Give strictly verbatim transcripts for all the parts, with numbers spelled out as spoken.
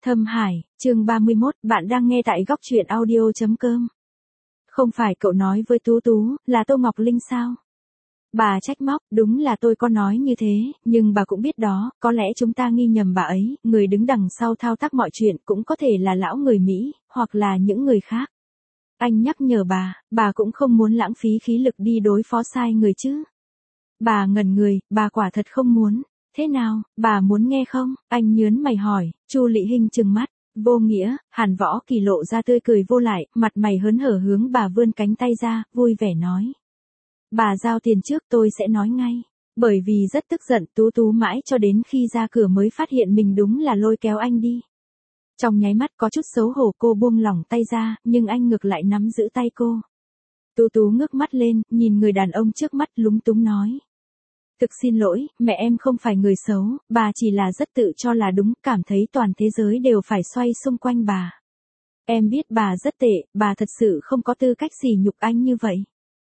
Thâm Hải, chương ba mươi mốt, bạn đang nghe tại góc truyện audio chấm com. Không phải cậu nói với Tú Tú, là Tô Ngọc Linh sao? Bà trách móc, đúng là tôi có nói như thế, nhưng bà cũng biết đó, có lẽ chúng ta nghi nhầm bà ấy, người đứng đằng sau thao tác mọi chuyện cũng có thể là lão người Mỹ, hoặc là những người khác. Anh nhắc nhở bà, bà cũng không muốn lãng phí khí lực đi đối phó sai người chứ. Bà ngẩn người, bà quả thật không muốn. Thế nào, bà muốn nghe không? Anh nhớn mày hỏi. Chu Lị Hinh trừng mắt. Vô nghĩa. Hàn Võ Kỳ lộ ra tươi cười vô lại, mặt mày hớn hở hướng bà vươn cánh tay ra, vui vẻ nói. Bà giao tiền trước tôi sẽ nói ngay. Bởi vì rất tức giận, Tú Tú mãi cho đến khi ra cửa mới phát hiện mình đúng là lôi kéo anh đi. Trong nháy mắt có chút xấu hổ, cô buông lỏng tay ra, nhưng anh ngược lại nắm giữ tay cô. Tú Tú ngước mắt lên, nhìn người đàn ông trước mắt lúng túng nói. Thực xin lỗi, mẹ em không phải người xấu, bà chỉ là rất tự cho là đúng, cảm thấy toàn thế giới đều phải xoay xung quanh bà. Em biết bà rất tệ, bà thật sự không có tư cách gì nhục anh như vậy.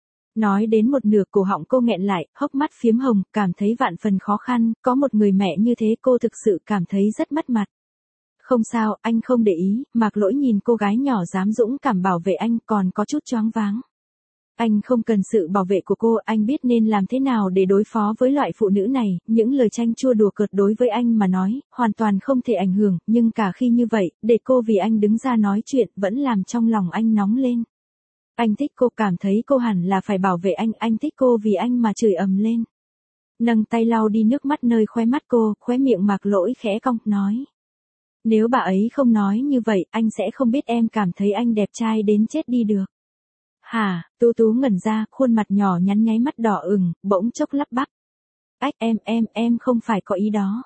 Nói đến một nửa cổ họng cô nghẹn lại, hốc mắt phiếm hồng, cảm thấy vạn phần khó khăn, có một người mẹ như thế cô thực sự cảm thấy rất mất mặt. Không sao, anh không để ý, Mạc Lỗi nhìn cô gái nhỏ dám dũng cảm bảo vệ anh còn có chút choáng váng. Anh không cần sự bảo vệ của cô, anh biết nên làm thế nào để đối phó với loại phụ nữ này, những lời chanh chua đùa cợt đối với anh mà nói, hoàn toàn không thể ảnh hưởng, nhưng cả khi như vậy, để cô vì anh đứng ra nói chuyện vẫn làm trong lòng anh nóng lên. Anh thích cô, cảm thấy cô hẳn là phải bảo vệ anh, anh thích cô vì anh mà chửi ầm lên. Nâng tay lau đi nước mắt nơi khóe mắt cô, khóe miệng Mạc Lỗi khẽ cong, nói. Nếu bà ấy không nói như vậy, anh sẽ không biết em cảm thấy anh đẹp trai đến chết đi được. Hả, Tú Tú ngẩn ra, khuôn mặt nhỏ nhắn nháy mắt đỏ ửng, bỗng chốc lắp bắp. Ách em, em, em không phải có ý đó.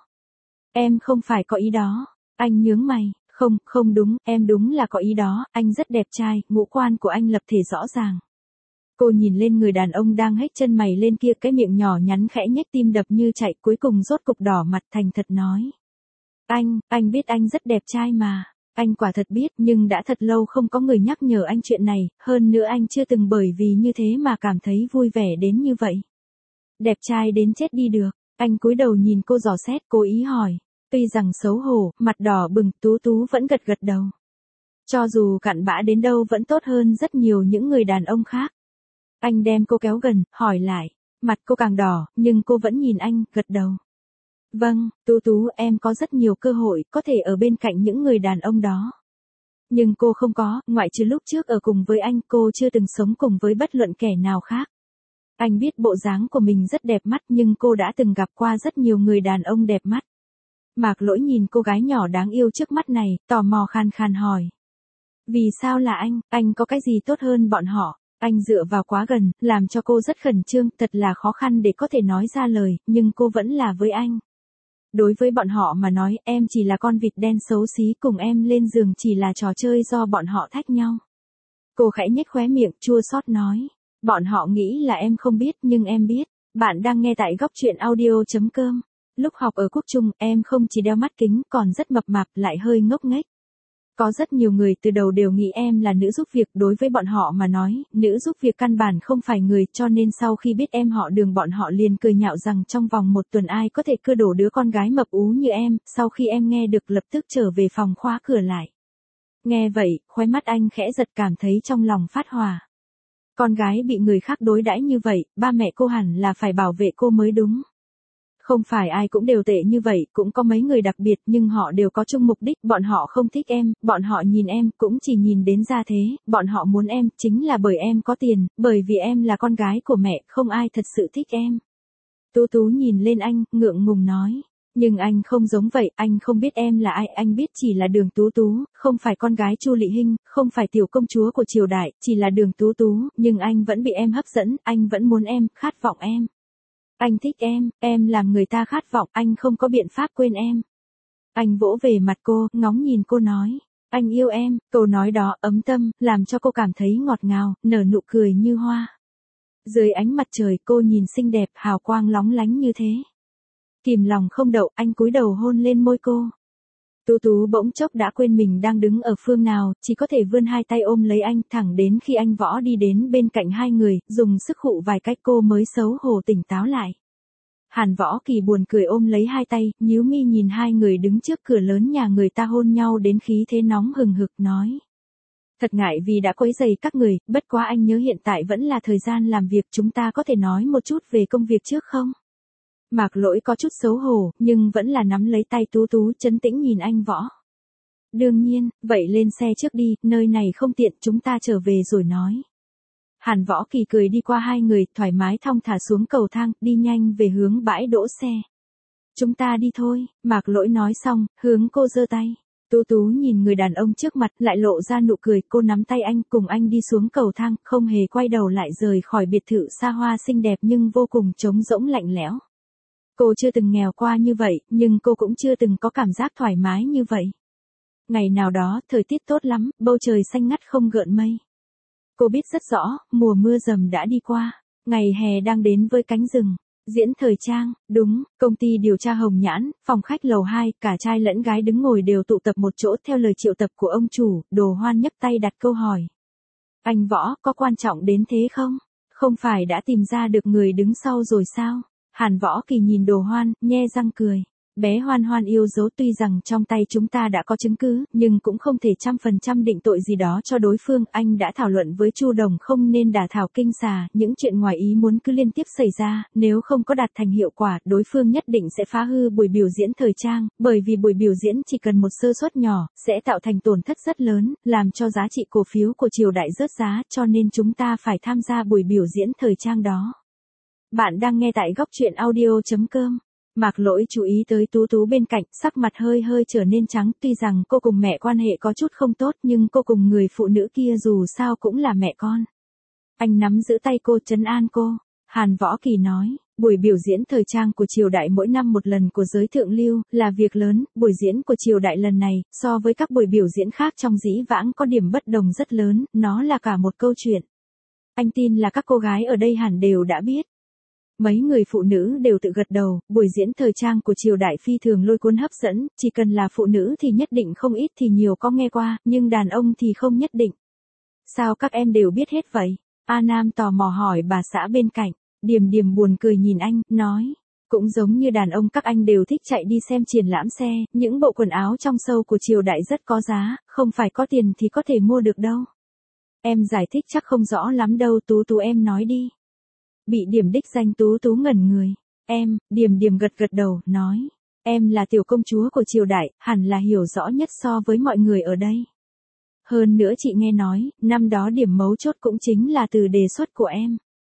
Em không phải có ý đó. Anh nhướng mày, không, không đúng, em đúng là có ý đó, anh rất đẹp trai, ngũ quan của anh lập thể rõ ràng. Cô nhìn lên người đàn ông đang hếch chân mày lên kia, cái miệng nhỏ nhắn khẽ nhếch, tim đập như chạy, cuối cùng rốt cục đỏ mặt thành thật nói. Anh, anh biết anh rất đẹp trai mà. Anh quả thật biết, nhưng đã thật lâu không có người nhắc nhở anh chuyện này, hơn nữa anh chưa từng bởi vì như thế mà cảm thấy vui vẻ đến như vậy. Đẹp trai đến chết đi được, anh cúi đầu nhìn cô dò xét, cố ý hỏi. Tuy rằng xấu hổ, mặt đỏ bừng, Tú Tú vẫn gật gật đầu. Cho dù cặn bã đến đâu vẫn tốt hơn rất nhiều những người đàn ông khác. Anh đem cô kéo gần, hỏi lại. Mặt cô càng đỏ, nhưng cô vẫn nhìn anh, gật đầu. Vâng, Tú Tú, em có rất nhiều cơ hội, có thể ở bên cạnh những người đàn ông đó. Nhưng cô không có, ngoại trừ lúc trước ở cùng với anh, cô chưa từng sống cùng với bất luận kẻ nào khác. Anh biết bộ dáng của mình rất đẹp mắt, nhưng cô đã từng gặp qua rất nhiều người đàn ông đẹp mắt. Mạc Lỗi nhìn cô gái nhỏ đáng yêu trước mắt này, tò mò khan khan hỏi. Vì sao là anh, anh có cái gì tốt hơn bọn họ? Anh dựa vào quá gần, làm cho cô rất khẩn trương, thật là khó khăn để có thể nói ra lời, nhưng cô vẫn là với anh. Đối với bọn họ mà nói, em chỉ là con vịt đen xấu xí, cùng em lên giường chỉ là trò chơi do bọn họ thách nhau. Cô khẽ nhếch khóe miệng, chua xót nói. Bọn họ nghĩ là em không biết, nhưng em biết. Bạn đang nghe tại góc truyện audio chấm com. Lúc học ở Quốc Trung, em không chỉ đeo mắt kính, còn rất mập mạp, lại hơi ngốc nghếch. Có rất nhiều người từ đầu đều nghĩ em là nữ giúp việc, đối với bọn họ mà nói, nữ giúp việc căn bản không phải người, cho nên sau khi biết em họ Đường bọn họ liền cười nhạo rằng trong vòng một tuần ai có thể cưa đổ đứa con gái mập ú như em, sau khi em nghe được lập tức trở về phòng khóa cửa lại. Nghe vậy, khóe mắt anh khẽ giật, cảm thấy trong lòng phát hỏa. Con gái bị người khác đối đãi như vậy, ba mẹ cô hẳn là phải bảo vệ cô mới đúng. Không phải ai cũng đều tệ như vậy, cũng có mấy người đặc biệt, nhưng họ đều có chung mục đích, bọn họ không thích em, bọn họ nhìn em, cũng chỉ nhìn đến gia thế, bọn họ muốn em, chính là bởi em có tiền, bởi vì em là con gái của mẹ, không ai thật sự thích em. Tú Tú nhìn lên anh, ngượng ngùng nói, nhưng anh không giống vậy, anh không biết em là ai, anh biết chỉ là Đường Tú Tú, không phải con gái Chu Lị Hinh, không phải tiểu công chúa của triều đại, chỉ là Đường Tú Tú, nhưng anh vẫn bị em hấp dẫn, anh vẫn muốn em, khát vọng em. Anh thích em, em làm người ta khát vọng, anh không có biện pháp quên em. Anh vỗ về mặt cô, ngóng nhìn cô nói, anh yêu em, câu nói đó ấm tâm, làm cho cô cảm thấy ngọt ngào, nở nụ cười như hoa. Dưới ánh mặt trời cô nhìn xinh đẹp, hào quang lóng lánh như thế. Kìm lòng không đậu, anh cúi đầu hôn lên môi cô. Tú Tú bỗng chốc đã quên mình đang đứng ở phương nào, chỉ có thể vươn hai tay ôm lấy anh, thẳng đến khi anh Võ đi đến bên cạnh hai người, dùng sức hụ vài cách cô mới xấu hổ tỉnh táo lại. Hàn Võ Kỳ buồn cười ôm lấy hai tay, nhíu mi nhìn hai người đứng trước cửa lớn nhà người ta hôn nhau đến khí thế nóng hừng hực nói. Thật ngại vì đã quấy rầy các người, bất quá anh nhớ hiện tại vẫn là thời gian làm việc, chúng ta có thể nói một chút về công việc trước không? Mạc Lỗi có chút xấu hổ, nhưng vẫn là nắm lấy tay Tú Tú trấn tĩnh nhìn anh Võ. Đương nhiên, vậy lên xe trước đi, nơi này không tiện, chúng ta trở về rồi nói. Hàn Võ Kỳ cười đi qua hai người, thoải mái thong thả xuống cầu thang, đi nhanh về hướng bãi đỗ xe. Chúng ta đi thôi, Mạc Lỗi nói xong, hướng cô giơ tay. Tú Tú nhìn người đàn ông trước mặt, lại lộ ra nụ cười, cô nắm tay anh, cùng anh đi xuống cầu thang, không hề quay đầu lại rời khỏi biệt thự xa hoa xinh đẹp nhưng vô cùng trống rỗng lạnh lẽo. Cô chưa từng nghèo qua như vậy, nhưng cô cũng chưa từng có cảm giác thoải mái như vậy. Ngày nào đó, thời tiết tốt lắm, bầu trời xanh ngắt không gợn mây. Cô biết rất rõ, mùa mưa dầm đã đi qua, ngày hè đang đến với cánh rừng. Diễn thời trang, đúng, công ty điều tra Hồng Nhãn, phòng khách lầu hai, cả trai lẫn gái đứng ngồi đều tụ tập một chỗ theo lời triệu tập của ông chủ, Đồ Hoan nhấc tay đặt câu hỏi. Anh Võ, có quan trọng đến thế không? Không phải đã tìm ra được người đứng sau rồi sao? Hàn Võ Kỳ nhìn Đồ Hoan, nhe răng cười. Bé Hoan Hoan yêu dấu, tuy rằng trong tay chúng ta đã có chứng cứ, nhưng cũng không thể trăm phần trăm định tội gì đó cho đối phương. Anh đã thảo luận với Chu Đồng không nên đả thảo kinh xà, những chuyện ngoài ý muốn cứ liên tiếp xảy ra, nếu không có đạt thành hiệu quả, đối phương nhất định sẽ phá hư buổi biểu diễn thời trang, bởi vì buổi biểu diễn chỉ cần một sơ suất nhỏ, sẽ tạo thành tổn thất rất lớn, làm cho giá trị cổ phiếu của Triều Đại rớt giá, cho nên chúng ta phải tham gia buổi biểu diễn thời trang đó. Bạn đang nghe tại góc truyện audio chấm com. Mạc Lỗi chú ý tới Tú Tú bên cạnh, sắc mặt hơi hơi trở nên trắng, tuy rằng cô cùng mẹ quan hệ có chút không tốt nhưng cô cùng người phụ nữ kia dù sao cũng là mẹ con. Anh nắm giữ tay cô trấn an cô. Hàn Võ Kỳ nói, buổi biểu diễn thời trang của Triều Đại mỗi năm một lần của giới thượng lưu, là việc lớn, buổi diễn của Triều Đại lần này, so với các buổi biểu diễn khác trong dĩ vãng có điểm bất đồng rất lớn, nó là cả một câu chuyện. Anh tin là các cô gái ở đây hẳn đều đã biết. Mấy người phụ nữ đều tự gật đầu, buổi diễn thời trang của Triều Đại phi thường lôi cuốn hấp dẫn, chỉ cần là phụ nữ thì nhất định không ít thì nhiều có nghe qua, nhưng đàn ông thì không nhất định. Sao các em đều biết hết vậy? A Nam tò mò hỏi bà xã bên cạnh, Điềm Điềm buồn cười nhìn anh, nói, cũng giống như đàn ông các anh đều thích chạy đi xem triển lãm xe, những bộ quần áo trong show của Triều Đại rất có giá, không phải có tiền thì có thể mua được đâu. Em giải thích chắc không rõ lắm đâu, Tú Tú em nói đi. Bị điểm đích danh Tú Tú ngẩn người. Em, Điềm Điềm gật gật đầu, nói. Em là tiểu công chúa của Triều Đại, hẳn là hiểu rõ nhất so với mọi người ở đây. Hơn nữa chị nghe nói, năm đó điểm mấu chốt cũng chính là từ đề xuất của em.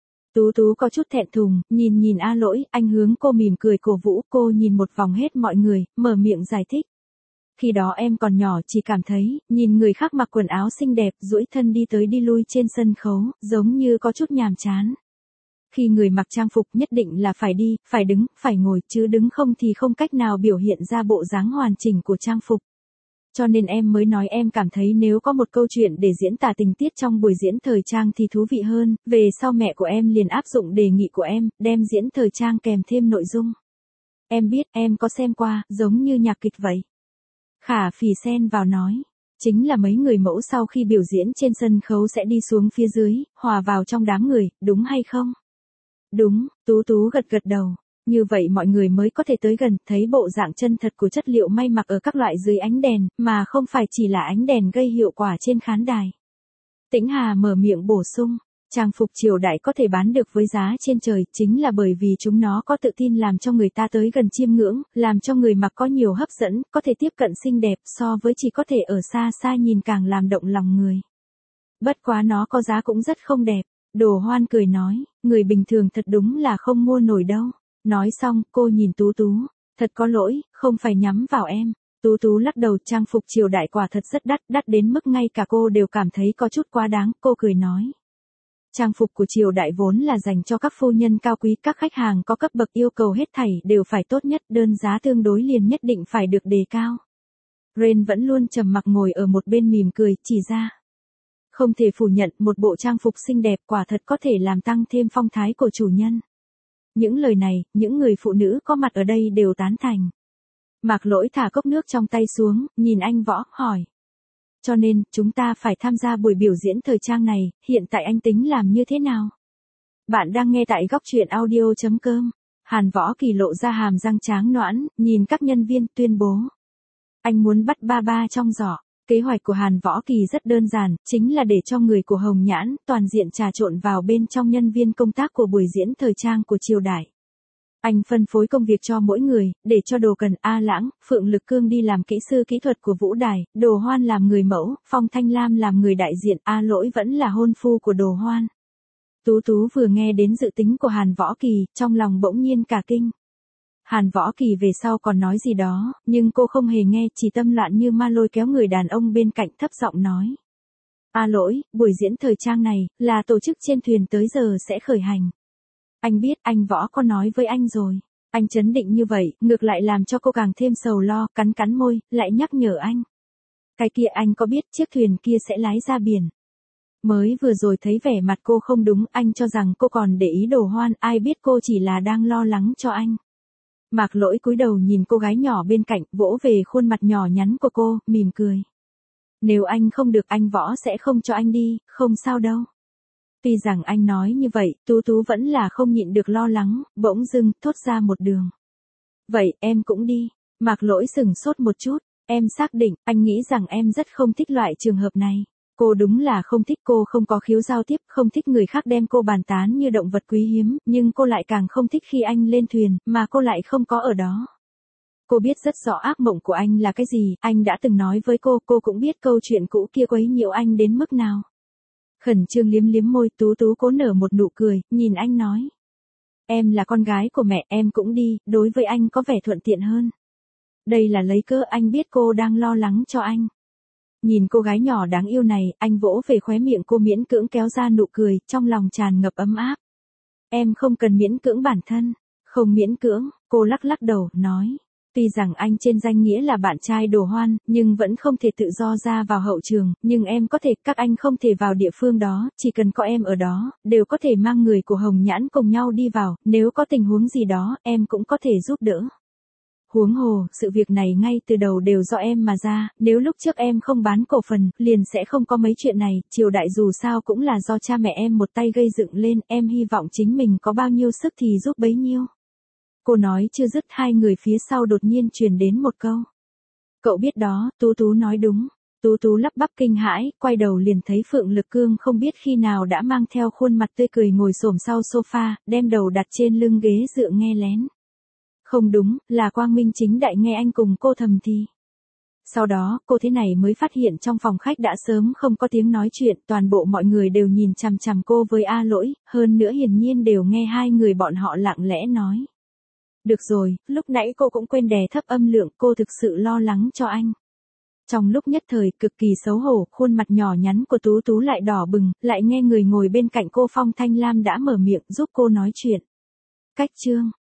Tú Tú có chút thẹn thùng, nhìn nhìn A Lỗi, anh hướng cô mỉm cười cổ vũ, cô nhìn một vòng hết mọi người, mở miệng giải thích. Khi đó em còn nhỏ chỉ cảm thấy, nhìn người khác mặc quần áo xinh đẹp, duỗi thân đi tới đi lui trên sân khấu, giống như có chút nhàm chán. Khi người mặc trang phục nhất định là phải đi, phải đứng, phải ngồi, chứ đứng không thì không cách nào biểu hiện ra bộ dáng hoàn chỉnh của trang phục. Cho nên em mới nói em cảm thấy nếu có một câu chuyện để diễn tả tình tiết trong buổi diễn thời trang thì thú vị hơn, về sau mẹ của em liền áp dụng đề nghị của em, đem diễn thời trang kèm thêm nội dung. Em biết, em có xem qua, giống như nhạc kịch vậy. Khả Phì xen vào nói. Chính là mấy người mẫu sau khi biểu diễn trên sân khấu sẽ đi xuống phía dưới, hòa vào trong đám người, đúng hay không? Đúng, Tú Tú gật gật đầu. Như vậy mọi người mới có thể tới gần, thấy bộ dạng chân thật của chất liệu may mặc ở các loại dưới ánh đèn, mà không phải chỉ là ánh đèn gây hiệu quả trên khán đài. Tĩnh Hà mở miệng bổ sung, trang phục Triều Đại có thể bán được với giá trên trời, chính là bởi vì chúng nó có tự tin làm cho người ta tới gần chiêm ngưỡng, làm cho người mặc có nhiều hấp dẫn, có thể tiếp cận xinh đẹp so với chỉ có thể ở xa xa nhìn càng làm động lòng người. Bất quá nó có giá cũng rất không đẹp. Đồ Hoan cười nói, người bình thường thật đúng là không mua nổi đâu. Nói xong, cô nhìn Tú Tú, thật có lỗi, không phải nhắm vào em. Tú Tú lắc đầu, trang phục Triều Đại quả thật rất đắt, đắt đến mức ngay cả cô đều cảm thấy có chút quá đáng, cô cười nói. Trang phục của Triều Đại vốn là dành cho các phu nhân cao quý, các khách hàng có cấp bậc yêu cầu hết thảy đều phải tốt nhất, đơn giá tương đối liền nhất định phải được đề cao. Ren vẫn luôn trầm mặc ngồi ở một bên mỉm cười, chỉ ra. Không thể phủ nhận, một bộ trang phục xinh đẹp quả thật có thể làm tăng thêm phong thái của chủ nhân. Những lời này, những người phụ nữ có mặt ở đây đều tán thành. Mạc Lỗi thả cốc nước trong tay xuống, nhìn anh Võ, hỏi. Cho nên, chúng ta phải tham gia buổi biểu diễn thời trang này, hiện tại anh tính làm như thế nào? Bạn đang nghe tại góc truyện audio chấm com. Hàn Võ Kỳ lộ ra hàm răng tráng noãn, nhìn các nhân viên tuyên bố. Anh muốn bắt ba ba trong giỏ. Kế hoạch của Hàn Võ Kỳ rất đơn giản, chính là để cho người của Hồng Nhãn toàn diện trà trộn vào bên trong nhân viên công tác của buổi diễn thời trang của triều đại. Anh phân phối công việc cho mỗi người, để cho Đồ Cần, A Lãng, Phượng Lực Cương đi làm kỹ sư kỹ thuật của Vũ Đài, Đồ Hoan làm người mẫu, Phong Thanh Lam làm người đại diện, A Lỗi vẫn là hôn phu của Đồ Hoan. Tú Tú vừa nghe đến dự tính của Hàn Võ Kỳ, trong lòng bỗng nhiên cả kinh. Hàn Võ Kỳ về sau còn nói gì đó, nhưng cô không hề nghe, chỉ tâm loạn như ma lôi kéo người đàn ông bên cạnh thấp giọng nói. A Lỗi, buổi diễn thời trang này, là tổ chức trên thuyền tới giờ sẽ khởi hành. Anh biết, anh Võ có nói với anh rồi. Anh trấn định như vậy, ngược lại làm cho cô càng thêm sầu lo, cắn cắn môi, lại nhắc nhở anh. Cái kia anh có biết chiếc thuyền kia sẽ lái ra biển. Mới vừa rồi thấy vẻ mặt cô không đúng, anh cho rằng cô còn để ý Đồ Hoan, ai biết cô chỉ là đang lo lắng cho anh. Mạc Lỗi cúi đầu nhìn cô gái nhỏ bên cạnh, vỗ về khuôn mặt nhỏ nhắn của cô, mỉm cười. Nếu anh không được, anh Võ sẽ không cho anh đi, không sao đâu. Tuy rằng anh nói như vậy, Tú Tú vẫn là không nhịn được lo lắng, bỗng dưng thốt ra một đường. Vậy em cũng đi. Mạc Lỗi sừng sốt một chút, em xác định, anh nghĩ rằng em rất không thích loại trường hợp này. Cô đúng là không thích, cô không có khiếu giao tiếp, không thích người khác đem cô bàn tán như động vật quý hiếm, nhưng cô lại càng không thích khi anh lên thuyền, mà cô lại không có ở đó. Cô biết rất rõ ác mộng của anh là cái gì, anh đã từng nói với cô, cô cũng biết câu chuyện cũ kia quấy nhiễu anh đến mức nào. Khẩn trương liếm liếm môi, Tú Tú cố nở một nụ cười, nhìn anh nói. Em là con gái của mẹ, em cũng đi, đối với anh có vẻ thuận tiện hơn. Đây là lấy cớ, anh biết cô đang lo lắng cho anh. Nhìn cô gái nhỏ đáng yêu này, anh vỗ về khóe miệng cô miễn cưỡng kéo ra nụ cười, trong lòng tràn ngập ấm áp. Em không cần miễn cưỡng bản thân. Không miễn cưỡng, cô lắc lắc đầu, nói. Tuy rằng anh trên danh nghĩa là bạn trai Đồ Hoan, nhưng vẫn không thể tự do ra vào hậu trường, nhưng em có thể, các anh không thể vào địa phương đó, chỉ cần có em ở đó, đều có thể mang người của Hồng Nhãn cùng nhau đi vào, nếu có tình huống gì đó, em cũng có thể giúp đỡ. Huống hồ, sự việc này ngay từ đầu đều do em mà ra, nếu lúc trước em không bán cổ phần, liền sẽ không có mấy chuyện này, triều đại dù sao cũng là do cha mẹ em một tay gây dựng lên, em hy vọng chính mình có bao nhiêu sức thì giúp bấy nhiêu. Cô nói chưa dứt, hai người phía sau đột nhiên truyền đến một câu. Cậu biết đó, Tú Tú nói đúng. Tú Tú lắp bắp kinh hãi, quay đầu liền thấy Phượng Lực Cương không biết khi nào đã mang theo khuôn mặt tươi cười ngồi xổm sau sofa, đem đầu đặt trên lưng ghế dựa nghe lén. Không đúng, là Quang Minh chính đại nghe anh cùng cô thầm thì. Sau đó, cô thế này mới phát hiện trong phòng khách đã sớm không có tiếng nói chuyện, toàn bộ mọi người đều nhìn chằm chằm cô với A Lỗi, hơn nữa hiển nhiên đều nghe hai người bọn họ lặng lẽ nói. Được rồi, lúc nãy cô cũng quên đè thấp âm lượng, cô thực sự lo lắng cho anh. Trong lúc nhất thời cực kỳ xấu hổ, khuôn mặt nhỏ nhắn của Tú Tú lại đỏ bừng, lại nghe người ngồi bên cạnh cô Phong Thanh Lam đã mở miệng giúp cô nói chuyện. Cách chương